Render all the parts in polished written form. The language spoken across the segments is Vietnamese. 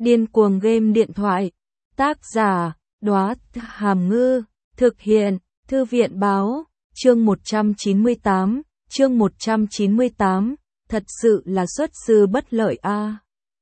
Điên cuồng game điện thoại. Tác giả, Đóa Hàm Ngư. Thực hiện, Thư viện Báo. Chương 198, thật sự là xuất sư bất lợi a.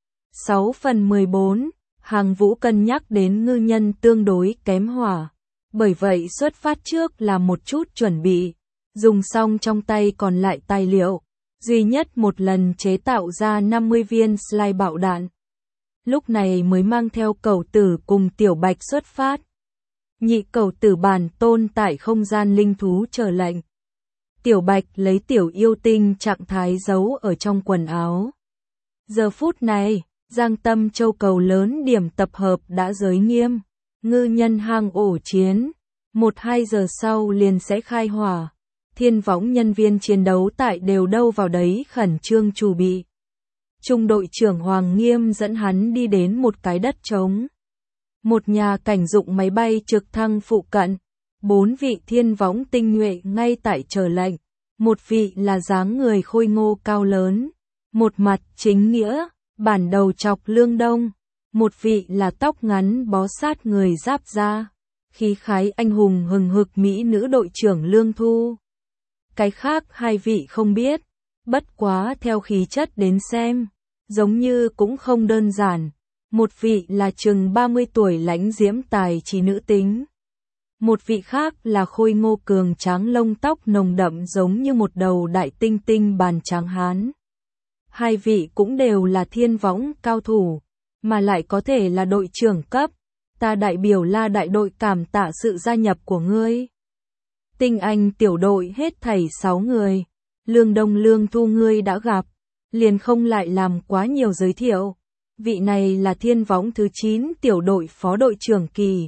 6/14, Hàng Vũ cân nhắc đến ngư nhân tương đối kém hỏa. Bởi vậy xuất phát trước là một chút chuẩn bị. Dùng xong trong tay còn lại tài liệu. Duy nhất một lần chế tạo ra 50 viên slide bạo đạn. Lúc này mới mang theo Cẩu Tử cùng Tiểu Bạch xuất phát. Nhị Cẩu Tử bản tôn tại không gian linh thú chờ lệnh. Tiểu Bạch lấy Tiểu Yêu Tinh trạng thái giấu ở trong quần áo. Giờ phút này, Giang Tâm Châu cầu lớn điểm tập hợp đã giới nghiêm. Ngư nhân hang ổ chiến. 1-2 giờ sau liền sẽ khai hỏa. Thiên võng nhân viên chiến đấu tại đều đâu vào đấy khẩn trương chuẩn bị. Trung đội trưởng Hoàng Nghiêm dẫn hắn đi đến một cái đất trống. Một nhà cảnh dụng máy bay trực thăng phụ cận. 4 vị thiên võng tinh nhuệ ngay tại chờ lệnh. Một vị là dáng người khôi ngô cao lớn. Một mặt chính nghĩa, bản đầu chọc Lương Đông. Một vị là tóc ngắn bó sát người giáp da. Khí khái anh hùng hừng hực mỹ nữ đội trưởng Lương Thu. Cái khác hai vị không biết. Bất quá theo khí chất đến xem. Giống như cũng không đơn giản. Một vị là chừng 30 tuổi lãnh diễm tài trí nữ tính. Một vị khác là khôi ngô cường tráng lông tóc nồng đậm giống như một đầu đại tinh tinh bàn tráng hán. Hai vị cũng đều là thiên võng cao thủ, mà lại có thể là đội trưởng cấp. Ta đại biểu La đại đội cảm tạ sự gia nhập của ngươi. Tinh Anh tiểu đội hết thảy 6 người. Lương Đông Lương Thu ngươi đã gặp, liền không lại làm quá nhiều giới thiệu. Vị này là thiên võng thứ 9 tiểu đội phó đội trưởng Kỳ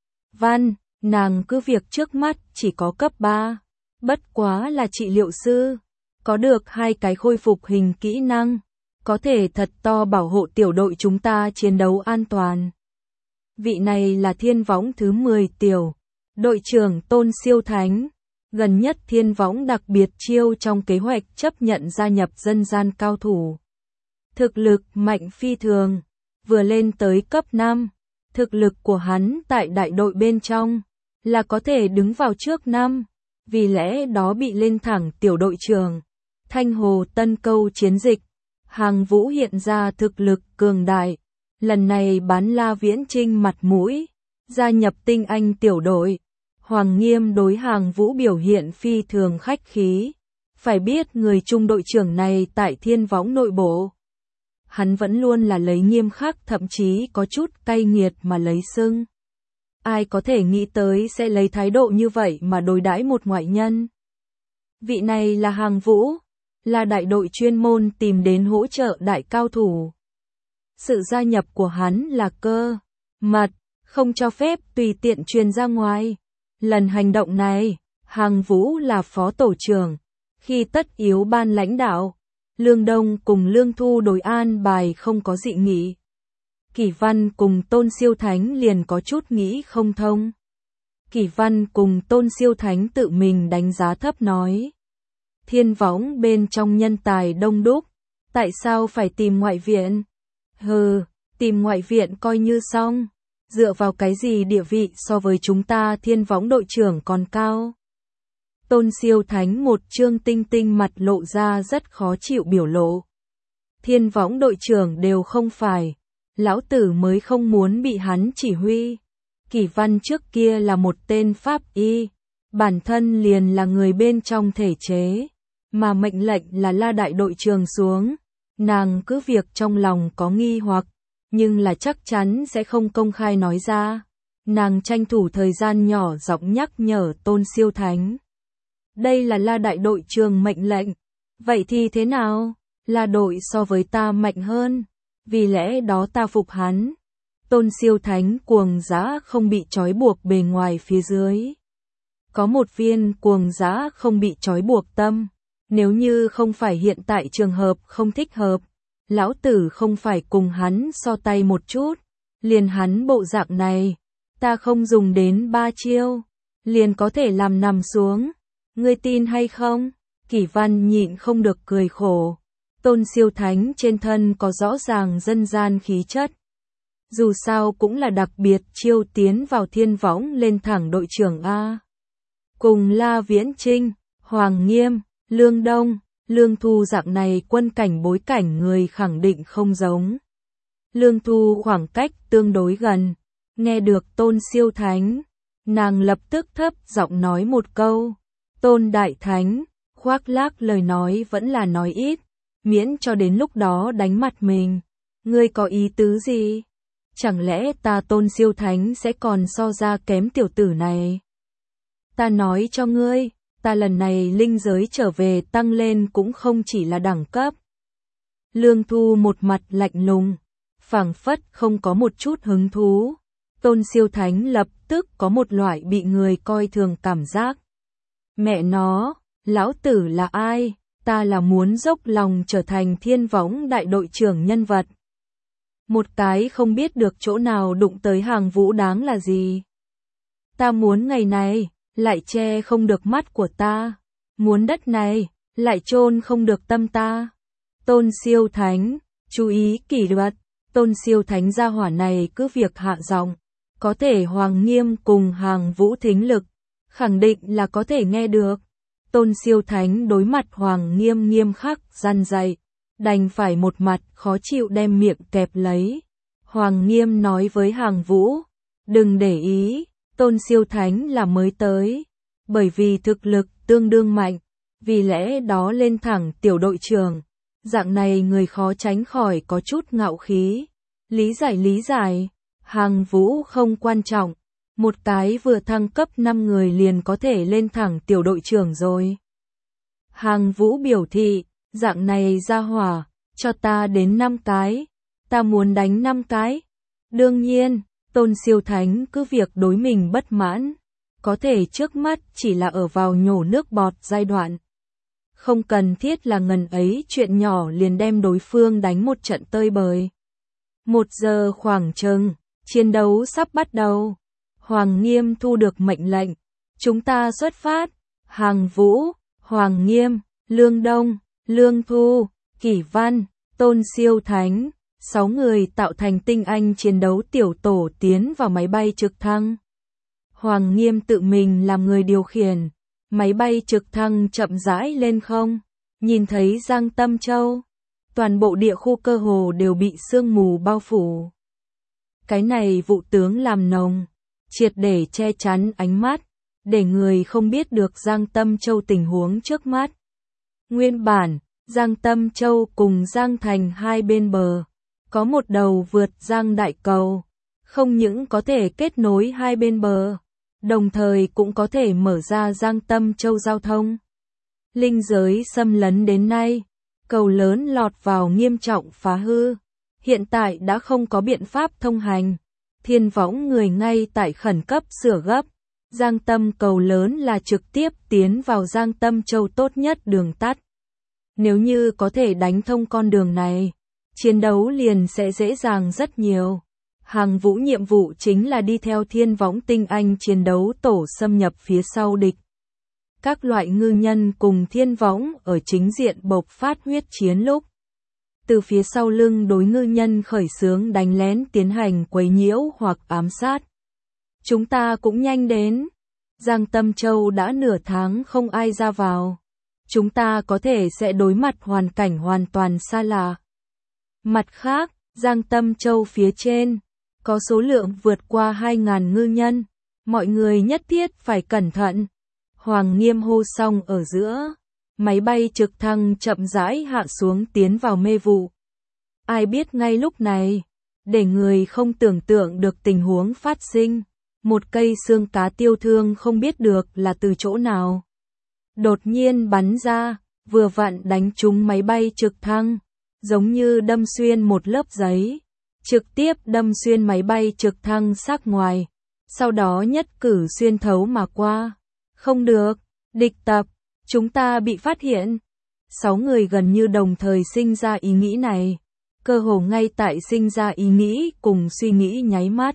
Văn, nàng cứ việc trước mắt chỉ có cấp 3, bất quá là trị liệu sư, có được 2 cái khôi phục hình kỹ năng, có thể thật to bảo hộ tiểu đội chúng ta chiến đấu an toàn. Vị này là thiên võng thứ 10 tiểu đội trưởng Tôn Siêu Thánh, gần nhất thiên võng đặc biệt chiêu trong kế hoạch chấp nhận gia nhập dân gian cao thủ. Thực lực mạnh phi thường, vừa lên tới cấp 5, thực lực của hắn tại đại đội bên trong là có thể đứng vào trước 5, vì lẽ đó bị lên thẳng tiểu đội trưởng. Thanh Hồ Tân Câu chiến dịch, Hàng Vũ hiện ra thực lực cường đại, lần này bán La Viễn Trinh mặt mũi, gia nhập Tinh Anh tiểu đội. Hoàng Nghiêm đối Hàng Vũ biểu hiện phi thường khách khí, phải biết người trung đội trưởng này tại thiên võng nội bộ. Hắn vẫn luôn là lấy nghiêm khắc thậm chí có chút cay nghiệt mà lấy xưng. Ai có thể nghĩ tới sẽ lấy thái độ như vậy mà đối đãi một ngoại nhân. Vị này là Hàng Vũ, là đại đội chuyên môn tìm đến hỗ trợ đại cao thủ. Sự gia nhập của hắn là cơ mật, không cho phép tùy tiện truyền ra ngoài. Lần hành động này, Hàng Vũ là phó tổ trưởng, khi tất yếu ban lãnh đạo, Lương Đông cùng Lương Thu đối an bài không có dị nghị. Kỳ Văn cùng Tôn Siêu Thánh liền có chút nghĩ không thông. Kỳ Văn cùng Tôn Siêu Thánh tự mình đánh giá thấp nói. Thiên võng bên trong nhân tài đông đúc, tại sao phải tìm ngoại viện? Hừ, tìm ngoại viện coi như xong. Dựa vào cái gì địa vị so với chúng ta thiên võng đội trưởng còn cao? Tôn Siêu Thánh một trương tinh tinh mặt lộ ra rất khó chịu biểu lộ. Thiên võng đội trưởng đều không phải, lão tử mới không muốn bị hắn chỉ huy. Kỳ Văn trước kia là một tên pháp y, bản thân liền là người bên trong thể chế, mà mệnh lệnh là La đại đội trưởng xuống, nàng cứ việc trong lòng có nghi hoặc, nhưng là chắc chắn sẽ không công khai nói ra. Nàng tranh thủ thời gian nhỏ giọng nhắc nhở Tôn Siêu Thánh. Đây là La đại đội trưởng mệnh lệnh. Vậy thì thế nào? La đội so với ta mạnh hơn, vì lẽ đó ta phục hắn. Tôn Siêu Thánh cuồng dã không bị trói buộc bề ngoài phía dưới. Có một viên cuồng dã không bị trói buộc tâm. Nếu như không phải hiện tại trường hợp không thích hợp, lão tử không phải cùng hắn so tay một chút. Liền hắn bộ dạng này, ta không dùng đến 3 chiêu, liền có thể làm nằm xuống. Ngươi tin hay không? Kỳ Văn nhịn không được cười khổ. Tôn Siêu Thánh trên thân có rõ ràng dân gian khí chất. Dù sao cũng là đặc biệt chiêu tiến vào thiên võng lên thẳng đội trưởng A. Cùng La Viễn Trinh, Hoàng Nghiêm, Lương Đông, Lương Thu dạng này quân cảnh bối cảnh người khẳng định không giống. Lương Thu khoảng cách tương đối gần, nghe được Tôn Siêu Thánh, nàng lập tức thấp giọng nói một câu, Tôn Đại Thánh, khoác lác lời nói vẫn là nói ít, miễn cho đến lúc đó đánh mặt mình. Ngươi có ý tứ gì? Chẳng lẽ ta Tôn Siêu Thánh sẽ còn so ra kém tiểu tử này? Ta nói cho ngươi, ta lần này linh giới trở về tăng lên cũng không chỉ là đẳng cấp. Lương Thu một mặt lạnh lùng, phảng phất không có một chút hứng thú. Tôn Siêu Thánh lập tức có một loại bị người coi thường cảm giác. Mẹ nó, lão tử là ai? Ta là muốn dốc lòng trở thành thiên võng đại đội trưởng nhân vật. Một cái không biết được chỗ nào đụng tới Hàng Vũ đáng là gì. Ta muốn ngày này, lại che không được mắt của ta. Muốn đất này, lại chôn không được tâm ta. Tôn Siêu Thánh, chú ý kỷ luật. Tôn Siêu Thánh gia hỏa này cứ việc hạ giọng, có thể Hoàng Nghiêm cùng Hàng Vũ thính lực, khẳng định là có thể nghe được. Tôn Siêu Thánh đối mặt Hoàng Nghiêm nghiêm khắc răn dạy, đành phải một mặt khó chịu đem miệng kẹp lấy. Hoàng Nghiêm nói với Hàng Vũ, đừng để ý, Tôn Siêu Thánh là mới tới, bởi vì thực lực tương đương mạnh, vì lẽ đó lên thẳng tiểu đội trưởng. Dạng này người khó tránh khỏi có chút ngạo khí. Lý giải, Hàng Vũ không quan trọng. Một cái vừa thăng cấp 5 người liền có thể lên thẳng tiểu đội trưởng rồi. Hàng Vũ biểu thị, dạng này ra hỏa, cho ta đến 5 cái. Ta muốn đánh 5 cái. Đương nhiên, Tôn Siêu Thánh cứ việc đối mình bất mãn. Có thể trước mắt chỉ là ở vào nhổ nước bọt giai đoạn. Không cần thiết là ngần ấy chuyện nhỏ liền đem đối phương đánh một trận tơi bời. 1 giờ khoảng chừng, chiến đấu sắp bắt đầu. Hoàng Nghiêm thu được mệnh lệnh. Chúng ta xuất phát. Hàng Vũ, Hoàng Nghiêm, Lương Đông, Lương Thu, Kỷ Văn, Tôn Siêu Thánh. 6 người tạo thành tinh anh chiến đấu tiểu tổ tiến vào máy bay trực thăng. Hoàng Nghiêm tự mình làm người điều khiển. Máy bay trực thăng chậm rãi lên không, nhìn thấy Giang Tâm Châu. Toàn bộ địa khu cơ hồ đều bị sương mù bao phủ. Cái này vụ tướng làm nồng, triệt để che chắn ánh mắt, để người không biết được Giang Tâm Châu tình huống trước mắt. Nguyên bản, Giang Tâm Châu cùng Giang Thành hai bên bờ, có một đầu vượt Giang Đại Cầu, không những có thể kết nối hai bên bờ, đồng thời cũng có thể mở ra Giang Tâm Châu giao thông. Linh giới xâm lấn đến nay, cầu lớn lọt vào nghiêm trọng phá hư, hiện tại đã không có biện pháp thông hành. Thiên võng người ngay tại khẩn cấp sửa gấp. Giang Tâm cầu lớn là trực tiếp tiến vào Giang Tâm Châu tốt nhất đường tắt. Nếu như có thể đánh thông con đường này, chiến đấu liền sẽ dễ dàng rất nhiều. Hàng Vũ nhiệm vụ chính là đi theo thiên võng tinh anh chiến đấu tổ xâm nhập phía sau địch. Các loại ngư nhân cùng thiên võng ở chính diện bộc phát huyết chiến lúc. Từ phía sau lưng đối ngư nhân khởi xướng đánh lén tiến hành quấy nhiễu hoặc ám sát. Chúng ta cũng nhanh đến. Giang Tâm Châu đã nửa tháng không ai ra vào. Chúng ta có thể sẽ đối mặt hoàn cảnh hoàn toàn xa lạ. Mặt khác, Giang Tâm Châu phía trên, có số lượng vượt qua 2.000 ngư nhân. Mọi người nhất thiết phải cẩn thận. Hoàng Nghiêm hô xong ở giữa. Máy bay trực thăng chậm rãi hạ xuống tiến vào mê vụ. Ai biết ngay lúc này, để người không tưởng tượng được tình huống phát sinh. Một cây xương cá tiêu thương không biết được là từ chỗ nào. Đột nhiên bắn ra, vừa vặn đánh trúng máy bay trực thăng, giống như đâm xuyên một lớp giấy. Trực tiếp đâm xuyên máy bay trực thăng xác ngoài, sau đó nhất cử xuyên thấu mà qua. Không được, địch tập, chúng ta bị phát hiện. 6 người gần như đồng thời sinh ra ý nghĩ này, cơ hồ ngay tại sinh ra ý nghĩ cùng suy nghĩ nháy mắt.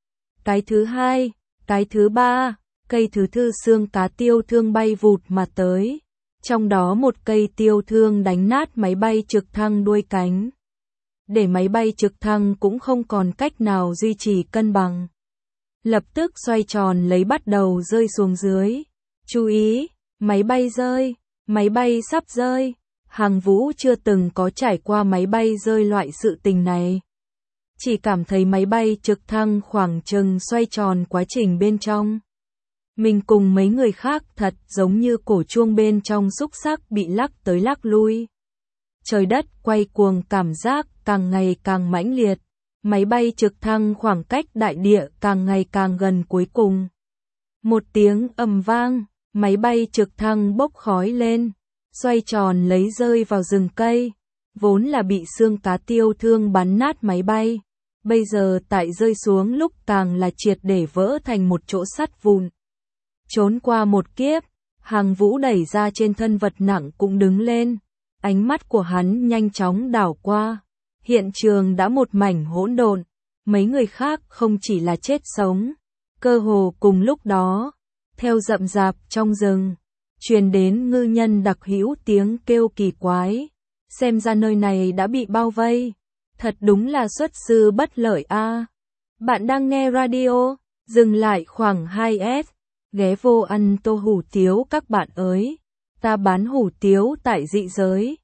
Cái thứ hai, cái thứ ba, cây thứ tư xương cá tiêu thương bay vụt mà tới. Trong đó một cây tiêu thương đánh nát máy bay trực thăng đuôi cánh. để máy bay trực thăng cũng không còn cách nào duy trì cân bằng. Lập tức xoay tròn lấy bắt đầu rơi xuống dưới. Chú ý, máy bay rơi, máy bay sắp rơi. Hằng Vũ chưa từng có trải qua máy bay rơi loại sự tình này. Chỉ cảm thấy máy bay trực thăng khoảng chừng xoay tròn quá trình bên trong. Mình cùng mấy người khác thật giống như cổ chuông bên trong xúc xắc bị lắc tới lắc lui. Trời đất quay cuồng, cảm giác càng ngày càng mãnh liệt. Máy bay trực thăng khoảng cách đại địa càng ngày càng gần, cuối cùng. Một tiếng ầm vang, máy bay trực thăng bốc khói lên, xoay tròn lấy rơi vào rừng cây. Vốn là bị xương cá tiêu thương bắn nát máy bay, bây giờ tại rơi xuống lúc càng là triệt để vỡ thành một chỗ sắt vụn. Trốn qua một kiếp, Hằng Vũ đẩy ra trên thân vật nặng cũng đứng lên. Ánh mắt của hắn nhanh chóng đảo qua. Hiện trường đã một mảnh hỗn độn. Mấy người khác không chỉ là chết sống. Cơ hồ cùng lúc đó, theo rậm rạp trong rừng, truyền đến ngư nhân đặc hữu tiếng kêu kỳ quái. Xem ra nơi này đã bị bao vây. Thật đúng là xuất sư bất lợi a. Bạn đang nghe radio, dừng lại khoảng 2S. Ghé vô ăn tô hủ tiếu các bạn ơi. Ta bán hủ tiếu tại dị giới.